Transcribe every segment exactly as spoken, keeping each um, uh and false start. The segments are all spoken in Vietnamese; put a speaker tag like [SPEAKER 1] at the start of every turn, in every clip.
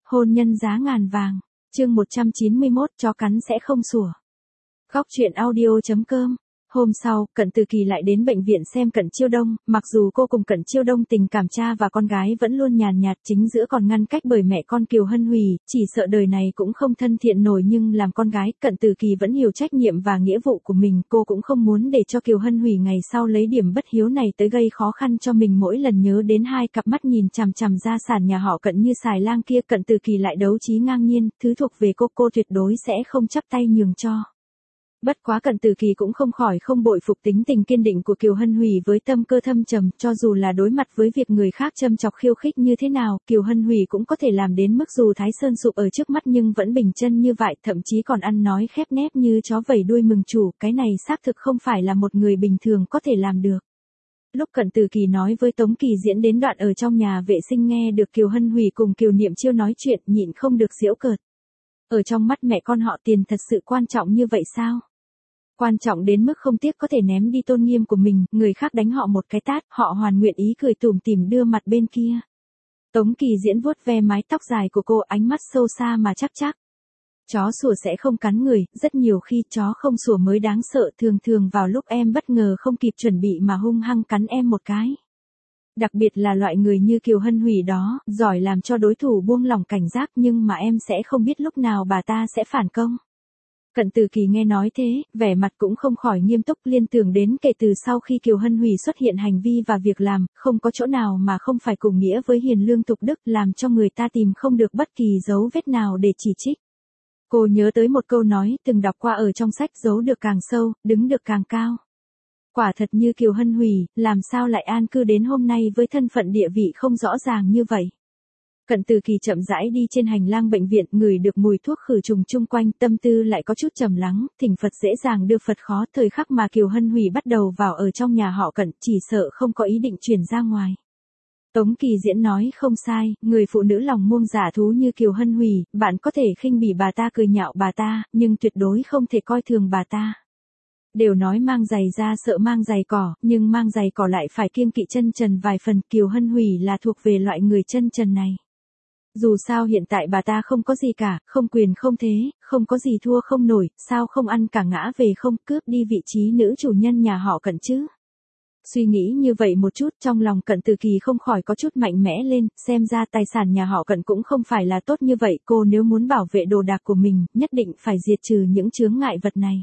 [SPEAKER 1] Hôn nhân giá ngàn vàng. Chương một trăm chín mươi mốt, chó cắn sẽ không sủa. Góc truyện audio chấm com. Hôm sau, Cận Từ Kỳ lại đến bệnh viện xem Cận Chiêu Đông, mặc dù cô cùng Cận Chiêu Đông tình cảm cha và con gái vẫn luôn nhàn nhạt, chính giữa còn ngăn cách bởi mẹ con Kiều Hân Hủy, chỉ sợ đời này cũng không thân thiện nổi, nhưng làm con gái, Cận Từ Kỳ vẫn hiểu trách nhiệm và nghĩa vụ của mình, cô cũng không muốn để cho Kiều Hân Hủy ngày sau lấy điểm bất hiếu này tới gây khó khăn cho mình. Mỗi lần nhớ đến hai cặp mắt nhìn chằm chằm gia sản nhà họ Cận như xài lang kia, Cận Từ Kỳ lại đấu trí ngang nhiên, thứ thuộc về cô cô tuyệt đối sẽ không chắp tay nhường cho. Bất quá Cận Từ Kỳ cũng không khỏi không bội phục tính tình kiên định của Kiều Hân Hủy với tâm cơ thâm trầm, cho dù là đối mặt với việc người khác châm chọc khiêu khích như thế nào, Kiều Hân Hủy cũng có thể làm đến mức dù Thái Sơn sụp ở trước mắt nhưng vẫn bình chân như vậy, thậm chí còn ăn nói khép nép như chó vẩy đuôi mừng chủ, cái này xác thực không phải là một người bình thường có thể làm được. Lúc Cận Từ Kỳ nói với Tống Kỳ Diễn đến đoạn ở trong nhà vệ sinh nghe được Kiều Hân Hủy cùng Kiều Niệm Chiêu nói chuyện, nhịn không được giễu cợt. Ở trong mắt mẹ con họ tiền thật sự quan trọng như vậy sao? Quan trọng đến mức không tiếc có thể ném đi tôn nghiêm của mình, người khác đánh họ một cái tát, họ hoàn nguyện ý cười tủm tỉm đưa mặt bên kia. Tống Kỳ Diễn vuốt ve mái tóc dài của cô, ánh mắt sâu xa mà chắc chắc. Chó sủa sẽ không cắn người, rất nhiều khi chó không sủa mới đáng sợ, thường thường vào lúc em bất ngờ không kịp chuẩn bị mà hung hăng cắn em một cái. Đặc biệt là loại người như Kiều Hân Hủy đó, giỏi làm cho đối thủ buông lỏng cảnh giác, nhưng mà em sẽ không biết lúc nào bà ta sẽ phản công. Cận Từ Kỳ nghe nói thế, vẻ mặt cũng không khỏi nghiêm túc, liên tưởng đến kể từ sau khi Kiều Hân Hủy xuất hiện hành vi và việc làm, không có chỗ nào mà không phải cùng nghĩa với hiền lương tục đức, làm cho người ta tìm không được bất kỳ dấu vết nào để chỉ trích. Cô nhớ tới một câu nói từng đọc qua ở trong sách, giấu được càng sâu, đứng được càng cao. Quả thật như Kiều Hân Hủy, làm sao lại an cư đến hôm nay với thân phận địa vị không rõ ràng như vậy. Cận Từ Kỳ chậm rãi đi trên hành lang bệnh viện, ngửi được mùi thuốc khử trùng chung quanh, tâm tư lại có chút trầm lắng, thỉnh Phật dễ dàng đưa Phật khó, thời khắc mà Kiều Hân Hủy bắt đầu vào ở trong nhà họ Cận, chỉ sợ không có ý định chuyển ra ngoài. Tống Kỳ Diễn nói không sai, người phụ nữ lòng muông giả thú như Kiều Hân Hủy, bạn có thể khinh bỉ bà ta, cười nhạo bà ta, nhưng tuyệt đối không thể coi thường bà ta. Đều nói mang giày ra sợ mang giày cỏ, nhưng mang giày cỏ lại phải kiêng kỵ chân trần vài phần, Kiều Hân Hủy là thuộc về loại người chân trần này. Dù sao hiện tại bà ta không có gì cả, không quyền không thế, không có gì thua không nổi, sao không ăn cả ngã về không, cướp đi vị trí nữ chủ nhân nhà họ Cận chứ. Suy nghĩ như vậy một chút, trong lòng Cận Từ Kỳ không khỏi có chút mạnh mẽ lên, xem ra tài sản nhà họ Cận cũng không phải là tốt như vậy, cô nếu muốn bảo vệ đồ đạc của mình, nhất định phải diệt trừ những chướng ngại vật này.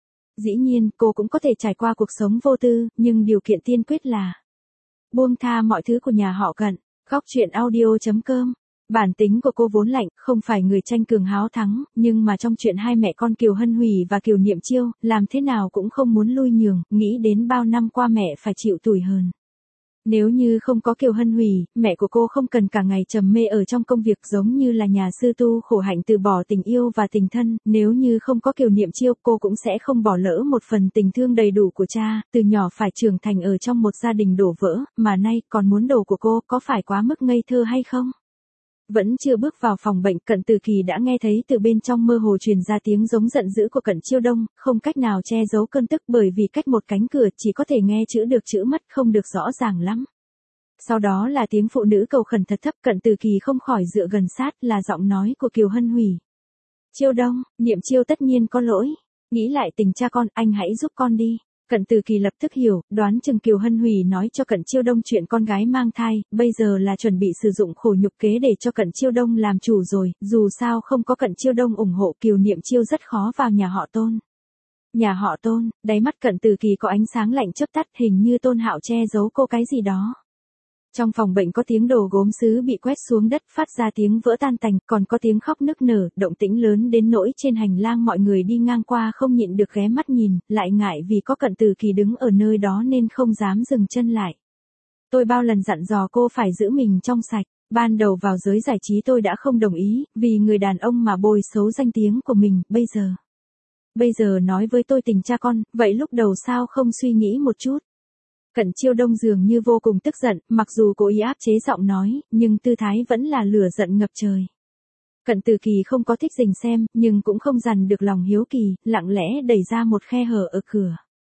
[SPEAKER 1] Dĩ nhiên, cô cũng có thể trải qua cuộc sống vô tư, nhưng điều kiện tiên quyết là buông tha mọi thứ của nhà họ Cận. Góc truyện audio chấm com. Bản tính của cô vốn lạnh, không phải người tranh cường háo thắng, nhưng mà trong chuyện hai mẹ con Kiều Hân Hủy và Kiều Niệm Chiêu, làm thế nào cũng không muốn lui nhường, nghĩ đến bao năm qua mẹ phải chịu tủi hờn. Nếu như không có Kiều Hân Hủy, mẹ của cô không cần cả ngày trầm mê ở trong công việc giống như là nhà sư tu khổ hạnh từ bỏ tình yêu và tình thân, nếu như không có Kiều Niệm Chiêu cô cũng sẽ không bỏ lỡ một phần tình thương đầy đủ của cha, từ nhỏ phải trưởng thành ở trong một gia đình đổ vỡ, mà nay còn muốn đồ của cô, có phải quá mức ngây thơ hay không? Vẫn chưa bước vào phòng bệnh, Cận Từ Kỳ đã nghe thấy từ bên trong mơ hồ truyền ra tiếng giống giận dữ của Cận Chiêu Đông, không cách nào che giấu cơn tức bởi vì cách một cánh cửa chỉ có thể nghe chữ được chữ mất không được rõ ràng lắm. Sau đó là tiếng phụ nữ cầu khẩn thật thấp, Cận Từ Kỳ không khỏi dựa gần sát, là giọng nói của Kiều Hân Hủy. Chiêu Đông, Niệm Chiêu tất nhiên có lỗi. Nghĩ lại tình cha con, anh hãy giúp con đi. Cận Từ Kỳ lập tức hiểu, đoán chừng Kiều Hân Hủy nói cho Cận Chiêu Đông chuyện con gái mang thai, bây giờ là chuẩn bị sử dụng khổ nhục kế để cho Cận Chiêu Đông làm chủ rồi, dù sao không có Cận Chiêu Đông ủng hộ Kiều Niệm Chiêu rất khó vào nhà họ Tôn. Nhà họ Tôn, đáy mắt Cận Từ Kỳ có ánh sáng lạnh chớp tắt, hình như Tôn Hạo che giấu cô cái gì đó. Trong phòng bệnh có tiếng đồ gốm sứ bị quét xuống đất phát ra tiếng vỡ tan tành, còn có tiếng khóc nức nở, động tĩnh lớn đến nỗi trên hành lang mọi người đi ngang qua không nhịn được ghé mắt nhìn, lại ngại vì có Cận Từ Kỳ đứng ở nơi đó nên không dám dừng chân lại. Tôi bao lần dặn dò cô phải giữ mình trong sạch, ban đầu vào giới giải trí tôi đã không đồng ý, vì người đàn ông mà bôi xấu danh tiếng của mình, bây giờ. Bây giờ nói với tôi tình cha con, vậy lúc đầu sao không suy nghĩ một chút? Cận Chiêu Đông dường như vô cùng tức giận, mặc dù cố ý áp chế giọng nói, nhưng tư thái vẫn là lửa giận ngập trời. Cận Từ Kỳ không có thích rình xem, nhưng cũng không dằn được lòng hiếu kỳ, lặng lẽ đẩy ra một khe hở ở cửa.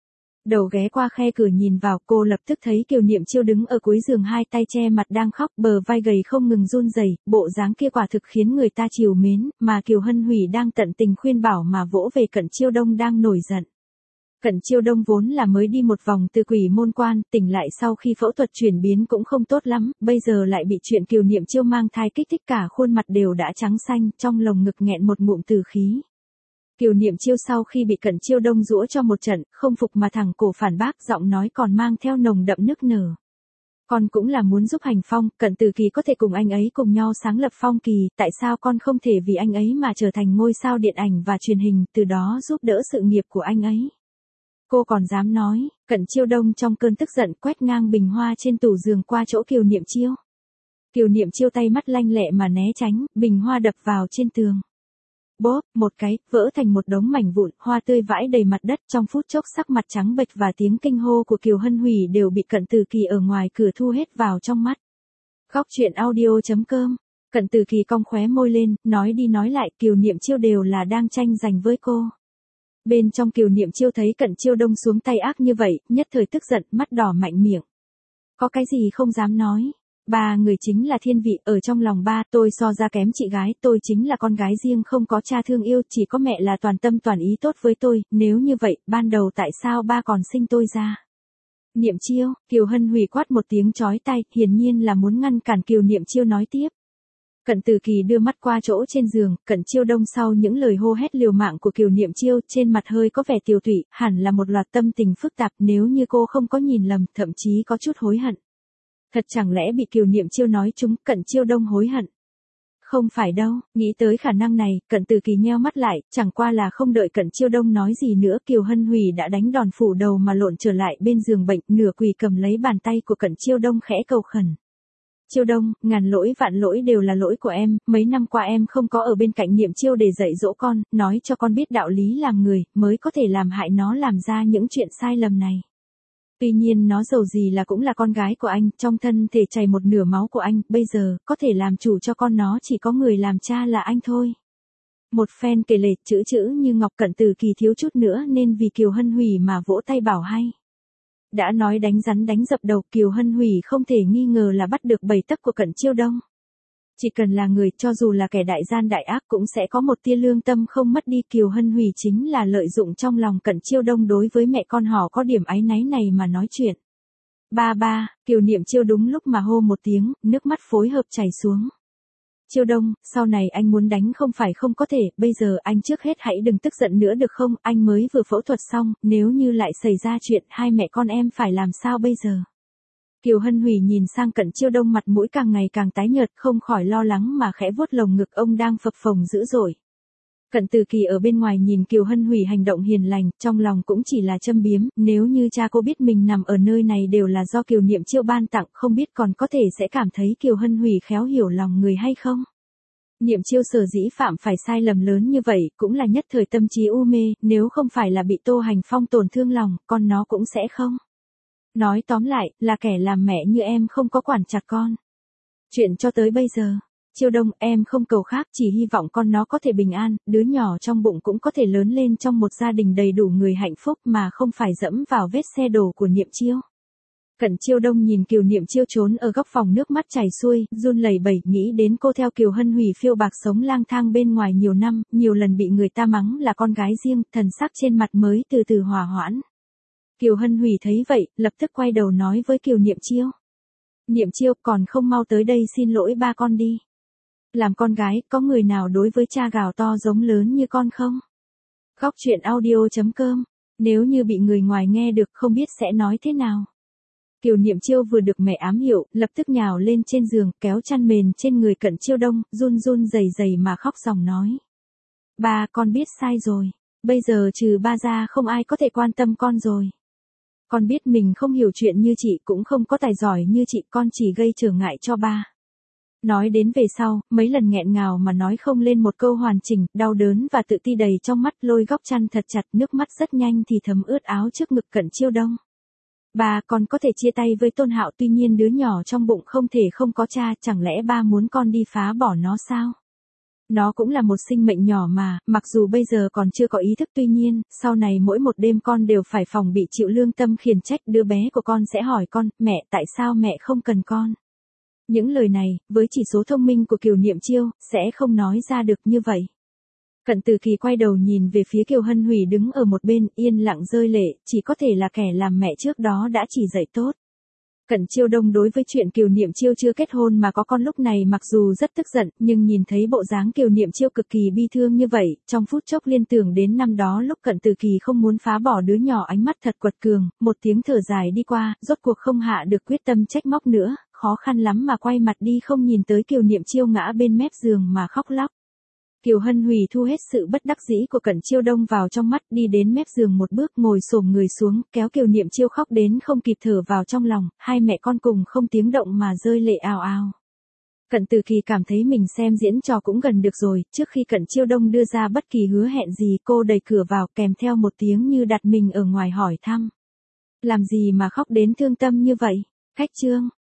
[SPEAKER 1] Đầu ghé qua khe cửa nhìn vào, cô lập tức thấy Kiều Niệm Chiêu đứng ở cuối giường hai tay che mặt đang khóc, bờ vai gầy không ngừng run rẩy, bộ dáng kia quả thực khiến người ta trìu mến, mà Kiều Hân Hủy đang tận tình khuyên bảo mà vỗ về Cận Chiêu Đông đang nổi giận. Cận Chiêu Đông vốn là mới đi một vòng từ quỷ môn quan, tỉnh lại sau khi phẫu thuật chuyển biến cũng không tốt lắm, bây giờ lại bị chuyện Kiều Niệm Chiêu mang thai kích thích cả khuôn mặt đều đã trắng xanh, trong lồng ngực nghẹn một ngụm từ khí. Kiều Niệm Chiêu sau khi bị Cận Chiêu Đông giũa cho một trận, không phục mà thẳng cổ phản bác, giọng nói còn mang theo nồng đậm nức nở. Con cũng là muốn giúp Hành Phong, Cận Từ Kỳ có thể cùng anh ấy cùng nhau sáng lập Phong Kỳ, tại sao con không thể vì anh ấy mà trở thành ngôi sao điện ảnh và truyền hình, từ đó giúp đỡ sự nghiệp của anh ấy. Cô còn dám nói, Cận Chiêu Đông trong cơn tức giận quét ngang bình hoa trên tủ giường qua chỗ Kiều Niệm Chiêu. Kiều Niệm Chiêu tay mắt lanh lẹ mà né tránh, bình hoa đập vào trên tường. Bốp, một cái, vỡ thành một đống mảnh vụn, hoa tươi vãi đầy mặt đất, trong phút chốc sắc mặt trắng bệch và tiếng kinh hô của Kiều Hân Hủy đều bị Cận Từ Kỳ ở ngoài cửa thu hết vào trong mắt. Khóc chuyện audio chấm com. Cận Từ Kỳ cong khóe môi lên, nói đi nói lại, Kiều Niệm Chiêu đều là đang tranh giành với cô. Bên trong Kiều Niệm Chiêu thấy Cận Chiêu Đông xuống tay ác như vậy, nhất thời tức giận, mắt đỏ mạnh miệng. Có cái gì không dám nói. Ba người chính là thiên vị, ở trong lòng ba, tôi so ra kém chị gái, tôi chính là con gái riêng không có cha thương yêu, chỉ có mẹ là toàn tâm toàn ý tốt với tôi, nếu như vậy, ban đầu tại sao ba còn sinh tôi ra? Niệm Chiêu, Kiều Hân Hủy quát một tiếng chói tai, hiển nhiên là muốn ngăn cản Kiều Niệm Chiêu nói tiếp. Cận Từ Kỳ đưa mắt qua chỗ trên giường, Cận Chiêu Đông sau những lời hô hét liều mạng của Kiều Niệm Chiêu, trên mặt hơi có vẻ tiều tụy, hẳn là một loạt tâm tình phức tạp, nếu như cô không có nhìn lầm, thậm chí có chút hối hận. Thật chẳng lẽ bị Kiều Niệm Chiêu nói trúng, Cận Chiêu Đông hối hận? Không phải đâu, nghĩ tới khả năng này, Cận Từ Kỳ nheo mắt lại, chẳng qua là không đợi Cận Chiêu Đông nói gì nữa, Kiều Hân Hủy đã đánh đòn phủ đầu mà lộn trở lại bên giường bệnh, nửa quỳ cầm lấy bàn tay của Cận Chiêu Đông khẽ cầu khẩn. Chiêu Đông, ngàn lỗi vạn lỗi đều là lỗi của em, mấy năm qua em không có ở bên cạnh Niệm Chiêu để dạy dỗ con, nói cho con biết đạo lý làm người, mới có thể làm hại nó làm ra những chuyện sai lầm này. Tuy nhiên nó dầu gì là cũng là con gái của anh, trong thân thể chảy một nửa máu của anh, bây giờ, có thể làm chủ cho con nó chỉ có người làm cha là anh thôi. Một phen kể lể, chữ chữ như ngọc. Cận Từ Kỳ thiếu chút nữa nên vì Kiều Hân Hủy mà vỗ tay bảo hay. Đã nói đánh rắn đánh dập đầu, Kiều Hân Hủy không thể nghi ngờ là bắt được bảy tấc của Cận Chiêu Đông. Chỉ cần là người, cho dù là kẻ đại gian đại ác cũng sẽ có một tia lương tâm không mất đi. Kiều Hân Hủy chính là lợi dụng trong lòng Cận Chiêu Đông đối với mẹ con họ có điểm áy náy này mà nói chuyện. Ba ba, Kiều Niệm Chiêu đúng lúc mà hô một tiếng, nước mắt phối hợp chảy xuống. Chiêu Đông, sau này anh muốn đánh không phải không có thể, bây giờ anh trước hết hãy đừng tức giận nữa được không, anh mới vừa phẫu thuật xong, nếu như lại xảy ra chuyện hai mẹ con em phải làm sao bây giờ? Kiều Hân Hủy nhìn sang Cận Chiêu Đông, mặt mũi càng ngày càng tái nhợt, không khỏi lo lắng mà khẽ vuốt lồng ngực ông đang phập phồng dữ dội. Cận Từ Kỳ ở bên ngoài nhìn Kiều Hân Hủy hành động hiền lành, trong lòng cũng chỉ là châm biếm, nếu như cha cô biết mình nằm ở nơi này đều là do Kiều Niệm Chiêu ban tặng, không biết còn có thể sẽ cảm thấy Kiều Hân Hủy khéo hiểu lòng người hay không. Niệm Chiêu sở dĩ phạm phải sai lầm lớn như vậy, cũng là nhất thời tâm trí u mê, nếu không phải là bị Tô Hành Phong tổn thương lòng, con nó cũng sẽ không. Nói tóm lại, là kẻ làm mẹ như em không có quản chặt con. Chuyện cho tới bây giờ, Chiêu Đông, em không cầu khác, chỉ hy vọng con nó có thể bình an, đứa nhỏ trong bụng cũng có thể lớn lên trong một gia đình đầy đủ người hạnh phúc mà không phải dẫm vào vết xe đổ của Niệm Chiêu. Cận Chiêu Đông nhìn Kiều Niệm Chiêu trốn ở góc phòng, nước mắt chảy xuôi, run lẩy bẩy, nghĩ đến cô theo Kiều Hân Hủy phiêu bạc sống lang thang bên ngoài nhiều năm, nhiều lần bị người ta mắng là con gái riêng, thần sắc trên mặt mới từ từ hòa hoãn. Kiều Hân Hủy thấy vậy, lập tức quay đầu nói với Kiều Niệm Chiêu. Niệm Chiêu, còn không mau tới đây xin lỗi ba con đi. Làm con gái, có người nào đối với cha gào to giống lớn như con không? Khóc chuyện audio chấm com. Nếu như bị người ngoài nghe được không biết sẽ nói thế nào. Kiều Niệm Chiêu vừa được mẹ ám hiệu, lập tức nhào lên trên giường, kéo chăn mền trên người Cận Chiêu Đông, run run rẩy rẩy mà khóc ròng nói. Ba, con biết sai rồi. Bây giờ trừ ba ra không ai có thể quan tâm con rồi. Con biết mình không hiểu chuyện như chị, cũng không có tài giỏi như chị, con chỉ gây trở ngại cho ba. Nói đến về sau, mấy lần nghẹn ngào mà nói không lên một câu hoàn chỉnh, đau đớn và tự ti đầy trong mắt, lôi góc chăn thật chặt, nước mắt rất nhanh thì thấm ướt áo trước ngực Cận Chiêu Đông. Ba, con có thể chia tay với Tôn Hạo, tuy nhiên đứa nhỏ trong bụng không thể không có cha, chẳng lẽ ba muốn con đi phá bỏ nó sao? Nó cũng là một sinh mệnh nhỏ mà, mặc dù bây giờ còn chưa có ý thức, tuy nhiên, sau này mỗi một đêm con đều phải phòng bị chịu lương tâm khiển trách, đứa bé của con sẽ hỏi con, mẹ tại sao mẹ không cần con. Những lời này, với chỉ số thông minh của Kiều Niệm Chiêu, sẽ không nói ra được như vậy. Cận Từ Kỳ quay đầu nhìn về phía Kiều Hân Hủy đứng ở một bên, yên lặng rơi lệ, chỉ có thể là kẻ làm mẹ trước đó đã chỉ dạy tốt. Cận Chiêu Đông đối với chuyện Kiều Niệm Chiêu chưa kết hôn mà có con lúc này mặc dù rất tức giận, nhưng nhìn thấy bộ dáng Kiều Niệm Chiêu cực kỳ bi thương như vậy, trong phút chốc liên tưởng đến năm đó lúc Cận Từ Kỳ không muốn phá bỏ đứa nhỏ ánh mắt thật quật cường, một tiếng thở dài đi qua, rốt cuộc không hạ được quyết tâm trách móc nữa, khó khăn lắm mà quay mặt đi không nhìn tới Kiều Niệm Chiêu ngã bên mép giường mà khóc lóc. Kiều Hân Hủy thu hết sự bất đắc dĩ của Cận Chiêu Đông vào trong mắt, đi đến mép giường một bước, ngồi xổm người xuống, kéo Kiều Niệm Chiêu khóc đến không kịp thở vào trong lòng, hai mẹ con cùng không tiếng động mà rơi lệ ào ào. Cận Từ Kỳ cảm thấy mình xem diễn trò cũng gần được rồi, trước khi Cận Chiêu Đông đưa ra bất kỳ hứa hẹn gì, cô đẩy cửa vào kèm theo một tiếng như đặt mình ở ngoài hỏi thăm. Làm gì mà khóc đến thương tâm như vậy? Khách Trương.